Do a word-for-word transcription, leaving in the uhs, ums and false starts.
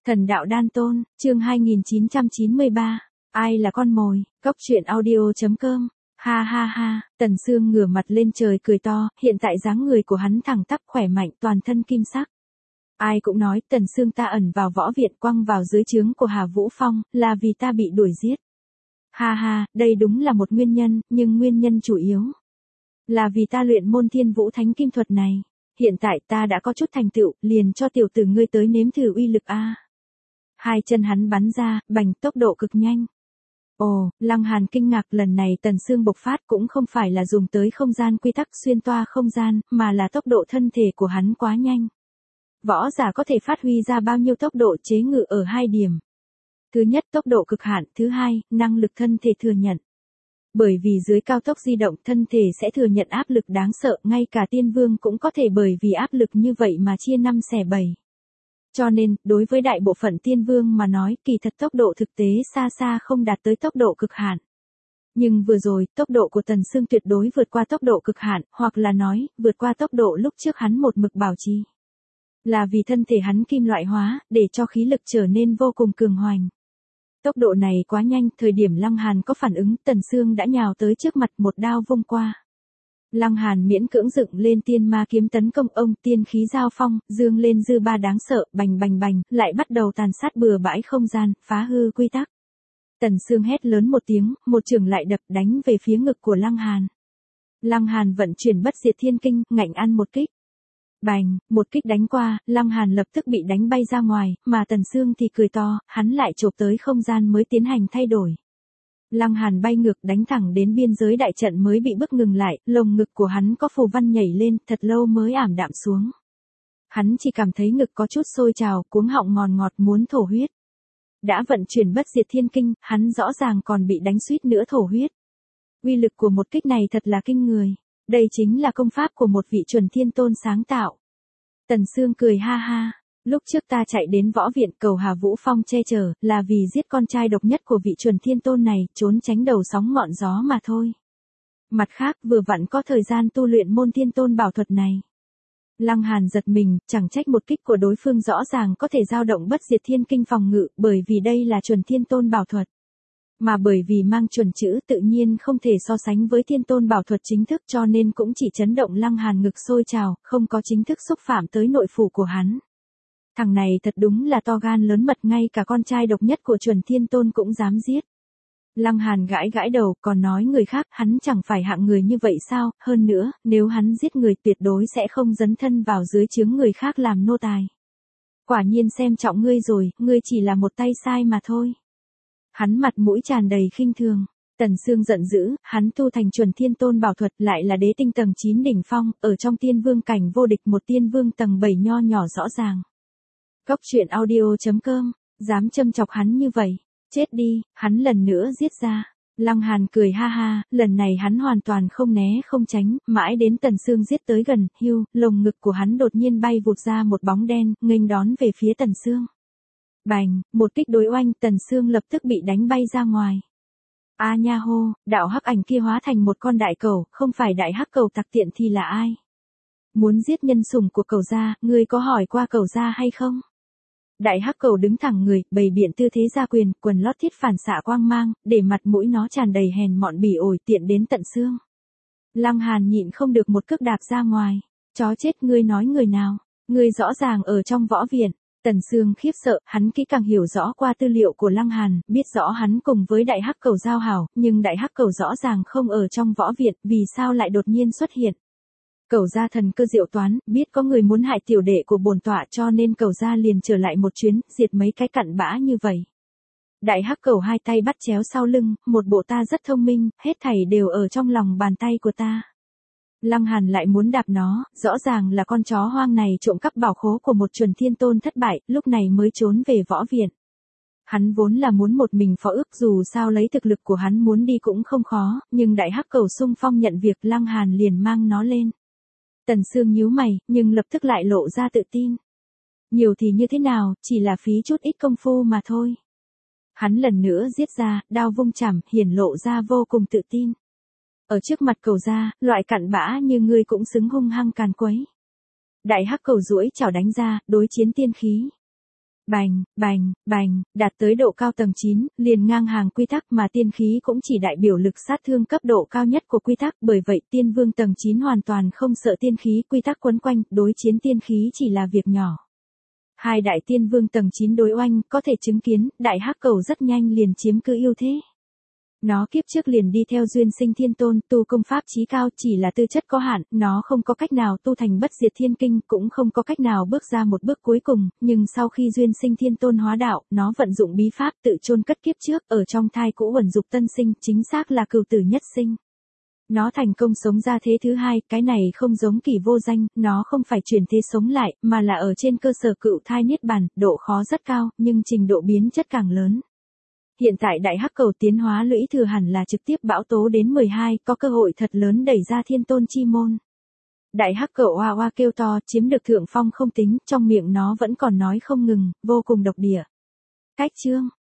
Thần đạo đan tôn, chương hai nghìn chín trăm chín mươi ba. Ai là con mồi, cốc truyện audio chấm com. Ha ha ha, Tần Sương ngửa mặt lên trời cười to, hiện tại dáng người của hắn thẳng tắp khỏe mạnh toàn thân kim sắc. Ai cũng nói Tần Sương ta ẩn vào võ viện quăng vào dưới trướng của Hà Vũ Phong, là vì ta bị đuổi giết. Ha ha, đây đúng là một nguyên nhân, nhưng nguyên nhân chủ yếu là vì ta luyện môn Thiên Vũ Thánh Kim thuật này. Hiện tại ta đã có chút thành tựu, liền cho tiểu tử ngươi tới nếm thử uy lực a. Hai chân hắn bắn ra, bành tốc độ cực nhanh. Ồ, Lăng Hàn kinh ngạc, lần này Tần Sương bộc phát cũng không phải là dùng tới không gian quy tắc xuyên toa không gian, mà là tốc độ thân thể của hắn quá nhanh. Võ giả có thể phát huy ra bao nhiêu tốc độ chế ngự ở hai điểm. Thứ nhất tốc độ cực hạn, thứ hai, năng lực thân thể thừa nhận. Bởi vì dưới cao tốc di động thân thể sẽ thừa nhận áp lực đáng sợ, ngay cả tiên vương cũng có thể bởi vì áp lực như vậy mà chia năm xẻ bảy. Cho nên, đối với đại bộ phận tiên vương mà nói, kỳ thật tốc độ thực tế xa xa không đạt tới tốc độ cực hạn. Nhưng vừa rồi, tốc độ của Tần Sương tuyệt đối vượt qua tốc độ cực hạn, hoặc là nói, vượt qua tốc độ lúc trước hắn một mực bảo trì. Là vì thân thể hắn kim loại hóa, để cho khí lực trở nên vô cùng cường hoành. Tốc độ này quá nhanh, thời điểm Lăng Hàn có phản ứng, Tần Sương đã nhào tới trước mặt một đao vung qua. Lăng Hàn miễn cưỡng dựng lên tiên ma kiếm tấn công ông, tiên khí giao phong, dương lên dư ba đáng sợ, bành bành bành, lại bắt đầu tàn sát bừa bãi không gian, phá hư quy tắc. Tần Sương hét lớn một tiếng, một chưởng lại đập đánh về phía ngực của Lăng Hàn. Lăng Hàn vận chuyển bất diệt thiên kinh, ngạnh ăn một kích. Bành, một kích đánh qua, Lăng Hàn lập tức bị đánh bay ra ngoài, mà Tần Sương thì cười to, hắn lại chộp tới không gian mới tiến hành thay đổi. Lăng Hàn bay ngược đánh thẳng đến biên giới đại trận mới bị bức ngừng lại, lồng ngực của hắn có phù văn nhảy lên, thật lâu mới ảm đạm xuống. Hắn chỉ cảm thấy ngực có chút sôi trào, cuống họng ngọt ngọt muốn thổ huyết. Đã vận chuyển bất diệt thiên kinh, hắn rõ ràng còn bị đánh suýt nữa thổ huyết. Uy lực của một kích này thật là kinh người. Đây chính là công pháp của một vị chuẩn thiên tôn sáng tạo. Tần Sương cười ha ha. Lúc trước ta chạy đến võ viện cầu Hà Vũ Phong che chở, là vì giết con trai độc nhất của vị chuẩn thiên tôn này, trốn tránh đầu sóng ngọn gió mà thôi. Mặt khác, vừa vặn có thời gian tu luyện môn thiên tôn bảo thuật này. Lăng Hàn giật mình, chẳng trách một kích của đối phương rõ ràng có thể dao động bất diệt thiên kinh phòng ngự, bởi vì đây là chuẩn thiên tôn bảo thuật. Mà bởi vì mang chuẩn chữ tự nhiên không thể so sánh với thiên tôn bảo thuật chính thức, cho nên cũng chỉ chấn động Lăng Hàn ngực sôi trào, không có chính thức xúc phạm tới nội phủ của hắn. Thằng này thật đúng là to gan lớn mật, ngay cả con trai độc nhất của chuẩn thiên tôn cũng dám giết. Lăng Hàn gãi gãi đầu, còn nói người khác, hắn chẳng phải hạng người như vậy sao, hơn nữa, nếu hắn giết người tuyệt đối sẽ không dấn thân vào dưới trướng người khác làm nô tài. Quả nhiên xem trọng ngươi rồi, ngươi chỉ là một tay sai mà thôi. Hắn mặt mũi tràn đầy khinh thường. Tần Sương giận dữ, hắn tu thành chuẩn thiên tôn bảo thuật, lại là đế tinh tầng chín đỉnh phong, ở trong tiên vương cảnh vô địch, một tiên vương tầng bảy nho nhỏ rõ ràng. Cốc truyện audio chấm com, dám châm chọc hắn như vậy, chết đi, hắn lần nữa giết ra. Lăng Hàn cười ha ha, lần này hắn hoàn toàn không né không tránh, mãi đến Tần Sương giết tới gần, hưu, lồng ngực của hắn đột nhiên bay vụt ra một bóng đen, nghênh đón về phía Tần Sương. Bành, một kích đối oanh, Tần Sương lập tức bị đánh bay ra ngoài. A nha hô, đạo hắc ảnh kia hóa thành một con đại cẩu, không phải đại hắc cẩu tặc tiện thì là ai? Muốn giết nhân sủng của cẩu gia, ngươi có hỏi qua cẩu gia hay không? Đại hắc cẩu đứng thẳng người, bày biện tư thế gia quyền, quần lót thiết phản xạ quang mang, để mặt mũi nó tràn đầy hèn mọn bỉ ổi, tiện đến tận xương. Lăng Hàn nhịn không được một cước đạp ra ngoài. Chó chết, ngươi nói người nào? Ngươi rõ ràng ở trong võ viện. Tần Sương khiếp sợ, hắn kỹ càng hiểu rõ qua tư liệu của Lăng Hàn, biết rõ hắn cùng với đại hắc cẩu giao hảo, nhưng đại hắc cẩu rõ ràng không ở trong võ viện, vì sao lại đột nhiên xuất hiện? Cẩu gia thần cơ diệu toán, biết có người muốn hại tiểu đệ của bổn tọa, cho nên cẩu gia liền trở lại một chuyến, diệt mấy cái cặn bã như vậy. Đại hắc cẩu hai tay bắt chéo sau lưng, một bộ ta rất thông minh, hết thảy đều ở trong lòng bàn tay của ta. Lăng Hàn lại muốn đạp nó, rõ ràng là con chó hoang này trộm cắp bảo khố của một chuẩn thiên tôn thất bại, lúc này mới trốn về võ viện. Hắn vốn là muốn một mình phó ước, dù sao lấy thực lực của hắn muốn đi cũng không khó, nhưng đại hắc cẩu xung phong nhận việc, Lăng Hàn liền mang nó lên. Tần Sương nhíu mày, nhưng lập tức lại lộ ra tự tin. Nhiều thì như thế nào, chỉ là phí chút ít công phu mà thôi. Hắn lần nữa giết ra, đao vung chảm, hiển lộ ra vô cùng tự tin. Ở trước mặt cẩu gia, loại cặn bã như ngươi cũng xứng hung hăng càn quấy. Đại hắc cẩu duỗi chảo đánh ra, đối chiến tiên khí. Bành, bành, bành, đạt tới độ cao tầng chín, liền ngang hàng quy tắc mà tiên khí cũng chỉ đại biểu lực sát thương cấp độ cao nhất của quy tắc, bởi vậy tiên vương tầng chín hoàn toàn không sợ tiên khí quy tắc quấn quanh, đối chiến tiên khí chỉ là việc nhỏ. Hai đại tiên vương tầng chín đối oanh, có thể chứng kiến, đại hắc cầu rất nhanh liền chiếm cứ ưu thế. Nó kiếp trước liền đi theo duyên sinh thiên tôn, tu công pháp chí cao, chỉ là tư chất có hạn, nó không có cách nào tu thành bất diệt thiên kinh, cũng không có cách nào bước ra một bước cuối cùng, nhưng sau khi duyên sinh thiên tôn hóa đạo, nó vận dụng bí pháp tự chôn cất kiếp trước, ở trong thai cũ uẩn dục tân sinh, chính xác là cửu tử nhất sinh. Nó thành công sống ra thế thứ hai, cái này không giống Kỷ Vô Danh, nó không phải chuyển thế sống lại, mà là ở trên cơ sở cựu thai niết bàn, độ khó rất cao, nhưng trình độ biến chất càng lớn. Hiện tại đại hắc cầu tiến hóa lũy thừa hẳn là trực tiếp bão tố đến mười hai, có cơ hội thật lớn đẩy ra thiên tôn chi môn. Đại hắc cầu oa oa kêu to, chiếm được thượng phong không tính, trong miệng nó vẫn còn nói không ngừng, vô cùng độc địa. Cách chương